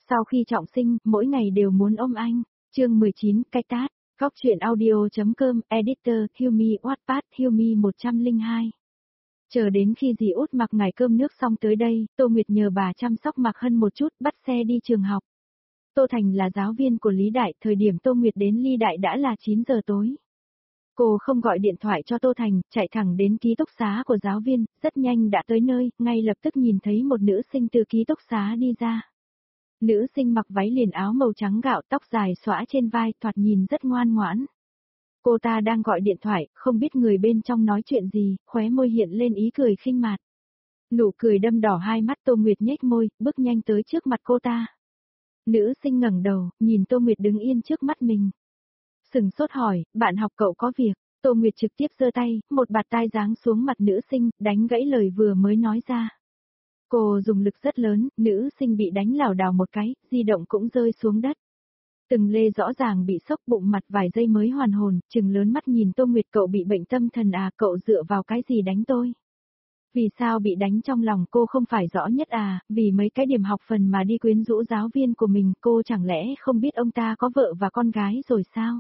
Sau khi trọng sinh, mỗi ngày đều muốn ôm anh. Chương 19, cái tát. Góc truyện audio.com, editor, Hilmi Wattpad, Hilmi 102. Chờ đến khi dì Út mặc ngày cơm nước xong tới đây, Tô Nguyệt nhờ bà chăm sóc Mạc Hân một chút, bắt xe đi trường học. Tô Thành là giáo viên của Lý Đại, thời điểm Tô Nguyệt đến Ly Đại đã là 9 giờ tối. Cô không gọi điện thoại cho Tô Thành, chạy thẳng đến ký túc xá của giáo viên, rất nhanh đã tới nơi, ngay lập tức nhìn thấy một nữ sinh từ ký túc xá đi ra. Nữ sinh mặc váy liền áo màu trắng gạo, tóc dài xõa trên vai, thoạt nhìn rất ngoan ngoãn. Cô ta đang gọi điện thoại, không biết người bên trong nói chuyện gì, khóe môi hiện lên ý cười khinh mạt. Nụ cười đâm đỏ hai mắt, Tô Nguyệt nhếch môi, bước nhanh tới trước mặt cô ta. Nữ sinh ngẩng đầu, nhìn Tô Nguyệt đứng yên trước mắt mình. Sừng sốt hỏi, bạn học cậu có việc. Tô Nguyệt trực tiếp giơ tay, một bạt tai giáng xuống mặt nữ sinh, đánh gãy lời vừa mới nói ra. Cô dùng lực rất lớn, nữ sinh bị đánh lảo đảo một cái, di động cũng rơi xuống đất. Từng lê rõ ràng bị sốc bụng mặt vài giây mới hoàn hồn, trừng lớn mắt nhìn Tô Nguyệt, cậu bị bệnh tâm thần à, cậu dựa vào cái gì đánh tôi? Vì sao bị đánh trong lòng cô không phải rõ nhất à, vì mấy cái điểm học phần mà đi quyến rũ giáo viên của mình, cô chẳng lẽ không biết ông ta có vợ và con gái rồi sao?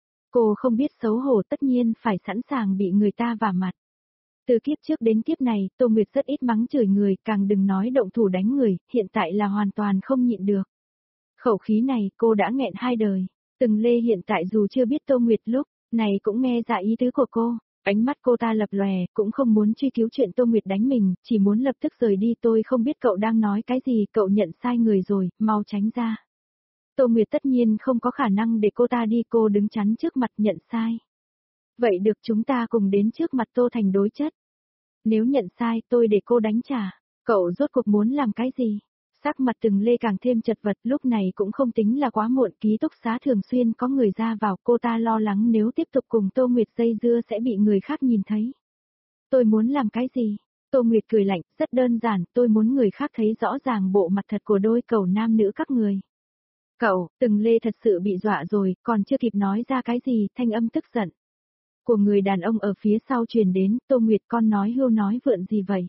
Cô không biết xấu hổ, tất nhiên phải sẵn sàng bị người ta vả mặt. Từ kiếp trước đến kiếp này, Tô Nguyệt rất ít mắng chửi người, càng đừng nói động thủ đánh người, hiện tại là hoàn toàn không nhịn được. Khẩu khí này cô đã nghẹn 2 đời. Từng lê hiện tại dù chưa biết Tô Nguyệt lúc này cũng nghe ra ý tứ của cô. Ánh mắt cô ta lập lòe, cũng không muốn truy cứu chuyện Tô Nguyệt đánh mình, chỉ muốn lập tức rời đi. Tôi không biết cậu đang nói cái gì, cậu nhận sai người rồi, mau tránh ra. Tô Nguyệt tất nhiên không có khả năng để cô ta đi, cô đứng chắn trước mặt nhận sai. Vậy được, chúng ta cùng đến trước mặt Tô Thành đối chất. Nếu nhận sai, tôi để cô đánh trả. Cậu rốt cuộc muốn làm cái gì? Sắc mặt Từng Lê càng thêm chật vật, lúc này cũng không tính là quá muộn, ký túc xá thường xuyên có người ra vào, cô ta lo lắng nếu tiếp tục cùng Tô Nguyệt dây dưa sẽ bị người khác nhìn thấy. Tôi muốn làm cái gì? Tô Nguyệt cười lạnh, rất đơn giản, tôi muốn người khác thấy rõ ràng bộ mặt thật của đôi cậu nam nữ các người. Cậu, Từng Lê thật sự bị dọa rồi, còn chưa kịp nói ra cái gì, thanh âm tức giận của người đàn ông ở phía sau truyền đến, Tô Nguyệt, con nói hưu nói vượn gì vậy?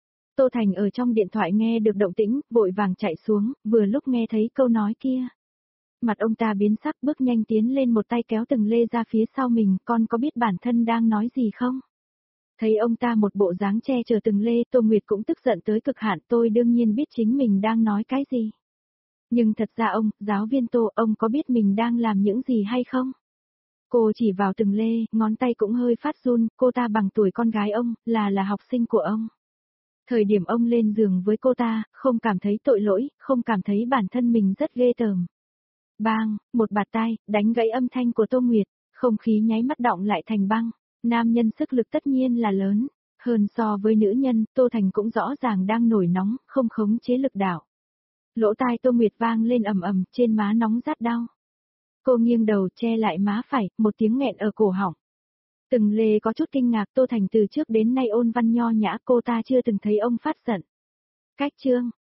Tô Thành ở trong điện thoại nghe được động tĩnh, vội vàng chạy xuống, vừa lúc nghe thấy câu nói kia. Mặt ông ta biến sắc, bước nhanh tiến lên, một tay kéo Từng Lê ra phía sau mình, con có biết bản thân đang nói gì không? Thấy ông ta một bộ dáng che chở Từng Lê, Tô Nguyệt cũng tức giận tới cực hạn, tôi đương nhiên biết chính mình đang nói cái gì. Nhưng thật ra ông, giáo viên Tô, ông có biết mình đang làm những gì hay không? Cô chỉ vào Từng Lê, ngón tay cũng hơi phát run, cô ta bằng tuổi con gái ông, là học sinh của ông. Thời điểm ông lên giường với cô ta, không cảm thấy tội lỗi, không cảm thấy bản thân mình rất ghê tởm. Bang, một bạt tai, đánh gãy âm thanh của Tô Nguyệt, không khí nháy mắt đọng lại thành băng. Nam nhân sức lực tất nhiên là lớn, hơn so với nữ nhân, Tô Thành cũng rõ ràng đang nổi nóng, không khống chế lực đạo. Lỗ tai Tô Nguyệt vang lên ầm ầm, trên má nóng rát đau. Cô nghiêng đầu che lại má phải, một tiếng nghẹn ở cổ họng. Từng Lê có chút kinh ngạc, Tô Thành từ trước đến nay ôn văn nho nhã, cô ta chưa từng thấy ông phát giận. Cách chương,